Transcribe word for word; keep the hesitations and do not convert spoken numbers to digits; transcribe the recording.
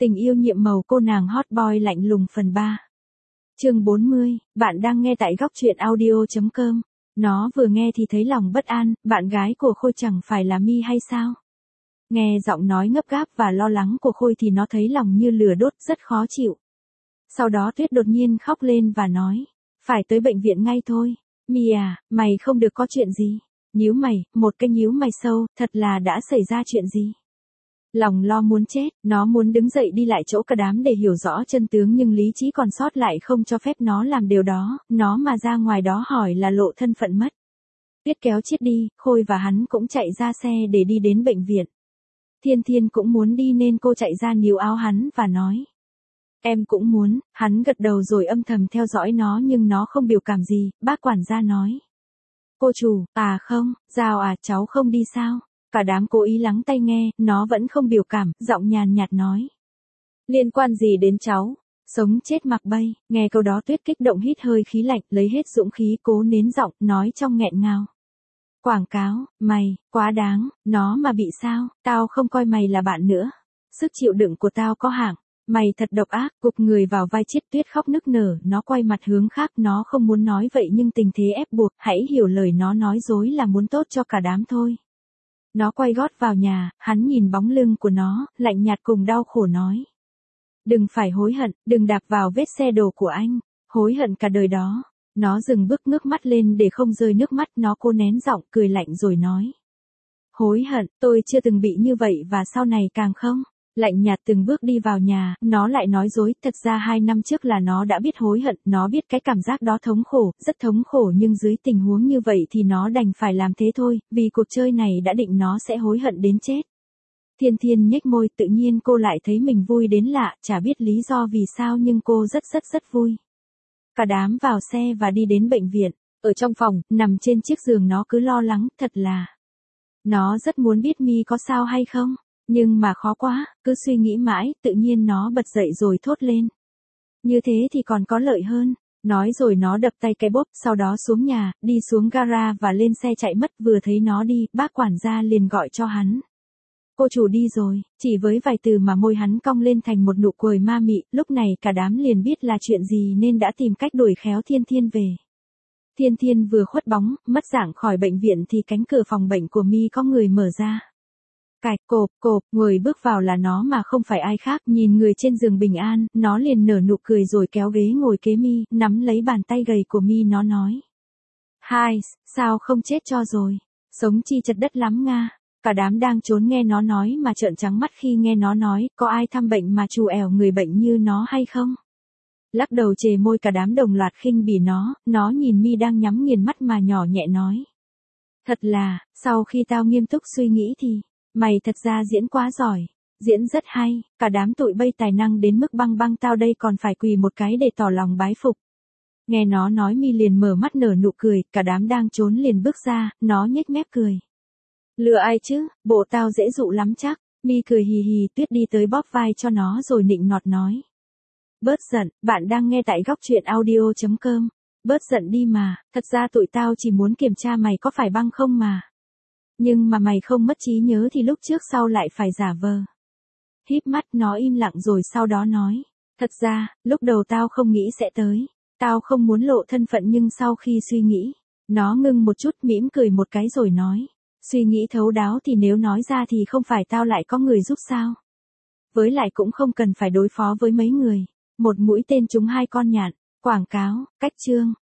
Tình yêu nhiệm màu cô nàng hot boy lạnh lùng phần ba. Chương bốn mươi, bạn đang nghe tại góc truyện audio chấm com. Nó vừa nghe thì thấy lòng bất an, bạn gái của Khôi chẳng phải là Mi hay sao? Nghe giọng nói ngấp gáp và lo lắng của Khôi thì nó thấy lòng như lửa đốt, rất khó chịu. Sau đó Tuyết đột nhiên khóc lên và nói, phải tới bệnh viện ngay thôi. Mi à, mày không được có chuyện gì. Nhíu mày, một cái nhíu mày sâu, thật là đã xảy ra chuyện gì? Lòng lo muốn chết, nó muốn đứng dậy đi lại chỗ cả đám để hiểu rõ chân tướng nhưng lý trí còn sót lại không cho phép nó làm điều đó, nó mà ra ngoài đó hỏi là lộ thân phận mất. Tuyết kéo Chiết đi, Khôi và hắn cũng chạy ra xe để đi đến bệnh viện. Thiên Thiên cũng muốn đi nên cô chạy ra níu áo hắn và nói. Em cũng muốn, hắn gật đầu rồi âm thầm theo dõi nó nhưng nó không biểu cảm gì, bác quản gia nói. Cô chủ, à không, Giao à cháu không đi sao? Cả đám cố ý lắng tai nghe, nó vẫn không biểu cảm, giọng nhàn nhạt nói. Liên quan gì đến cháu? Sống chết mặc bay, nghe câu đó Tuyết kích động hít hơi khí lạnh, lấy hết dũng khí cố nến giọng, nói trong nghẹn ngào. Quảng cáo, mày, quá đáng, nó mà bị sao, tao không coi mày là bạn nữa. Sức chịu đựng của tao có hạng, mày thật độc ác, gục người vào vai Chiết. Tuyết khóc nức nở, nó quay mặt hướng khác, nó không muốn nói vậy nhưng tình thế ép buộc, hãy hiểu lời nó nói dối là muốn tốt cho cả đám thôi. Nó quay gót vào nhà, hắn nhìn bóng lưng của nó, lạnh nhạt cùng đau khổ nói. Đừng phải hối hận, đừng đạp vào vết xe đổ của anh, hối hận cả đời đó. Nó dừng bước ngước mắt lên để không rơi nước mắt, nó cố nén giọng cười lạnh rồi nói. Hối hận, tôi chưa từng bị như vậy và sau này càng không. Lạnh nhạt từng bước đi vào nhà, nó lại nói dối, thật ra hai năm trước là nó đã biết hối hận, nó biết cái cảm giác đó thống khổ, rất thống khổ nhưng dưới tình huống như vậy thì nó đành phải làm thế thôi, vì cuộc chơi này đã định nó sẽ hối hận đến chết. Thiên Thiên nhếch môi, tự nhiên cô lại thấy mình vui đến lạ, chả biết lý do vì sao nhưng cô rất rất rất vui. Cả đám vào xe và đi đến bệnh viện, ở trong phòng, nằm trên chiếc giường nó cứ lo lắng, thật là. Nó rất muốn biết Mi có sao hay không. Nhưng mà khó quá, cứ suy nghĩ mãi, tự nhiên nó bật dậy rồi thốt lên. Như thế thì còn có lợi hơn. Nói rồi nó đập tay cái bốp, sau đó xuống nhà, đi xuống gara và lên xe chạy mất. Vừa thấy nó đi, bác quản gia liền gọi cho hắn. Cô chủ đi rồi, chỉ với vài từ mà môi hắn cong lên thành một nụ cười ma mị. Lúc này cả đám liền biết là chuyện gì nên đã tìm cách đuổi khéo Thiên Thiên về. Thiên Thiên vừa khuất bóng, mất dạng khỏi bệnh viện thì cánh cửa phòng bệnh của Mi có người mở ra. Cạch cộp cộp, người bước vào là nó mà không phải ai khác, nhìn người trên giường bình an, nó liền nở nụ cười rồi kéo ghế ngồi kế Mi, nắm lấy bàn tay gầy của Mi nó nói. Hai, sao không chết cho rồi, sống chi chật đất lắm nga. Cả đám đang trốn nghe nó nói mà trợn trắng mắt khi nghe nó nói, có ai thăm bệnh mà trù ẻo người bệnh như nó hay không? Lắc đầu chề môi, cả đám đồng loạt khinh bỉ nó, nó nhìn Mi đang nhắm nghiền mắt mà nhỏ nhẹ nói. Thật là, sau khi tao nghiêm túc suy nghĩ thì. Mày thật ra diễn quá giỏi, diễn rất hay, cả đám tụi bay tài năng đến mức băng băng tao đây còn phải quỳ một cái để tỏ lòng bái phục. Nghe nó nói Mi liền mở mắt nở nụ cười, cả đám đang trốn liền bước ra, nó nhếch mép cười. Lừa ai chứ, bộ tao dễ dụ lắm chắc. Mi cười hì hì, Tuyết đi tới bóp vai cho nó rồi nịnh nọt nói. Bớt giận, bạn đang nghe tại góc truyện audio chấm com. Bớt giận đi mà, thật ra tụi tao chỉ muốn kiểm tra mày có phải băng không mà. Nhưng mà mày không mất trí nhớ thì lúc trước sau lại phải giả vờ. Híp mắt, nó im lặng rồi sau đó nói. Thật ra, lúc đầu tao không nghĩ sẽ tới. Tao không muốn lộ thân phận nhưng sau khi suy nghĩ. Nó ngưng một chút, mỉm cười một cái rồi nói. Suy nghĩ thấu đáo thì nếu nói ra thì không phải tao lại có người giúp sao. Với lại cũng không cần phải đối phó với mấy người. Một mũi tên trúng hai con nhạn. Quảng cáo, cách chương.